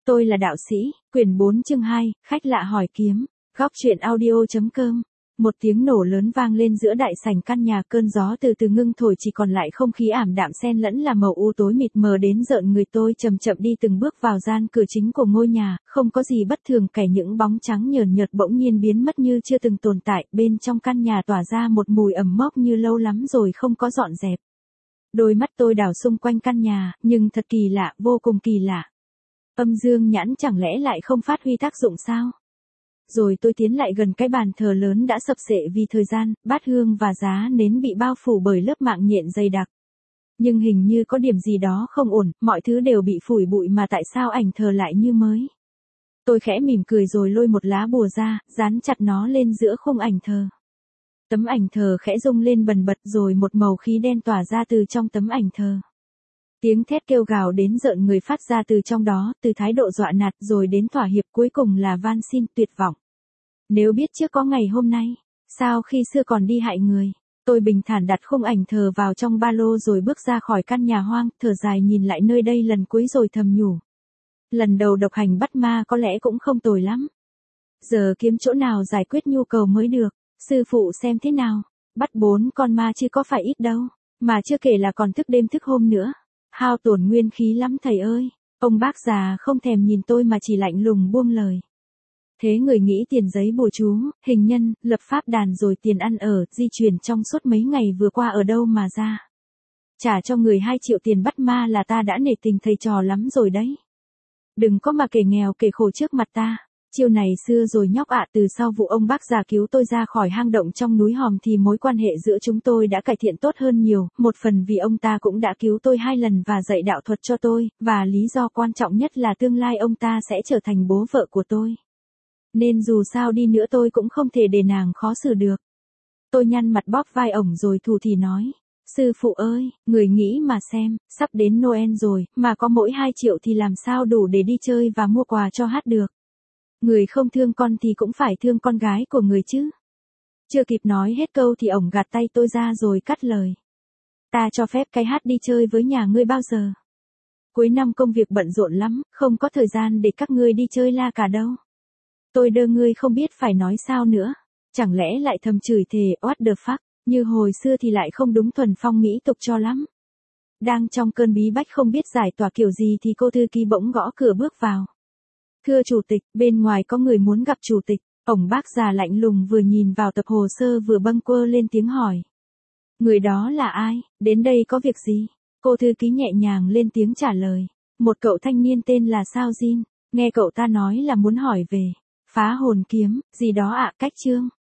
Tôi là đạo sĩ, quyển 4 chương 2, khách lạ hỏi kiếm, góc truyện audio.com. Một tiếng nổ lớn vang lên giữa đại sảnh căn nhà, cơn gió từ từ ngưng thổi, chỉ còn lại không khí ảm đạm xen lẫn là màu u tối mịt mờ đến rợn người. Tôi chậm chậm đi từng bước vào gian cửa chính của ngôi nhà, không có gì bất thường cả, những bóng trắng nhờn nhợt bỗng nhiên biến mất như chưa từng tồn tại. Bên trong căn nhà tỏa ra một mùi ẩm mốc như lâu lắm rồi không có dọn dẹp. Đôi mắt tôi đảo xung quanh căn nhà, nhưng thật kỳ lạ, vô cùng kỳ lạ. Âm dương nhãn chẳng lẽ lại không phát huy tác dụng sao? Rồi tôi tiến lại gần cái bàn thờ lớn đã sập xệ vì thời gian, bát hương và giá nến bị bao phủ bởi lớp mạng nhện dày đặc. Nhưng hình như có điểm gì đó không ổn, mọi thứ đều bị phủi bụi mà tại sao ảnh thờ lại như mới? Tôi khẽ mỉm cười rồi lôi một lá bùa ra, dán chặt nó lên giữa khung ảnh thờ. Tấm ảnh thờ khẽ rung lên bần bật, rồi một màu khí đen tỏa ra từ trong tấm ảnh thờ. Tiếng thét kêu gào đến rợn người phát ra từ trong đó, từ thái độ dọa nạt rồi đến thỏa hiệp, cuối cùng là van xin, tuyệt vọng. Nếu biết trước có ngày hôm nay, sao khi xưa còn đi hại người? Tôi bình thản đặt khung ảnh thờ vào trong ba lô rồi bước ra khỏi căn nhà hoang, thở dài nhìn lại nơi đây lần cuối rồi thầm nhủ. Lần đầu độc hành bắt ma có lẽ cũng không tồi lắm. Giờ kiếm chỗ nào giải quyết nhu cầu mới được, sư phụ xem thế nào. Bắt 4 con ma chứ có phải ít đâu, mà chưa kể là còn thức đêm thức hôm nữa. Hao tổn nguyên khí lắm thầy ơi. Ông bác già không thèm nhìn tôi mà chỉ lạnh lùng buông lời. Thế người nghĩ tiền giấy bùa chú, hình nhân, lập pháp đàn rồi tiền ăn ở, di chuyển trong suốt mấy ngày vừa qua ở đâu mà ra? Trả cho người 2 triệu tiền bắt ma là ta đã nể tình thầy trò lắm rồi đấy. Đừng có mà kể nghèo kể khổ trước mặt ta. Chiều này xưa rồi nhóc ạ, từ sau vụ ông bác già cứu tôi ra khỏi hang động trong núi Hòm thì mối quan hệ giữa chúng tôi đã cải thiện tốt hơn nhiều, một phần vì ông ta cũng đã cứu tôi 2 lần và dạy đạo thuật cho tôi, và lý do quan trọng nhất là tương lai ông ta sẽ trở thành bố vợ của tôi. Nên dù sao đi nữa tôi cũng không thể để nàng khó xử được. Tôi nhăn mặt bóp vai ổng rồi thù thì nói. Sư phụ ơi, người nghĩ mà xem, sắp đến Noel rồi, mà có mỗi 2 triệu thì làm sao đủ để đi chơi và mua quà cho Hát được. Người không thương con thì cũng phải thương con gái của người chứ. Chưa kịp nói hết câu thì ổng gạt tay tôi ra rồi cắt lời. Ta cho phép cái Hát đi chơi với nhà ngươi bao giờ? Cuối năm công việc bận rộn lắm, không có thời gian để các ngươi đi chơi la cả đâu. Tôi đơ ngươi không biết phải nói sao nữa. Chẳng lẽ lại thầm chửi thề, what the fuck, như hồi xưa thì lại không đúng thuần phong mỹ tục cho lắm. Đang trong cơn bí bách không biết giải tỏa kiểu gì thì cô thư ký bỗng gõ cửa bước vào. Thưa chủ tịch, bên ngoài có người muốn gặp chủ tịch. Ổng bác già lạnh lùng vừa nhìn vào tập hồ sơ vừa bâng quơ lên tiếng hỏi. Người đó là ai, đến đây có việc gì? Cô thư ký nhẹ nhàng lên tiếng trả lời. Một cậu thanh niên tên là Sao Jin, nghe cậu ta nói là muốn hỏi về phá hồn kiếm, gì đó ạ, cách chương.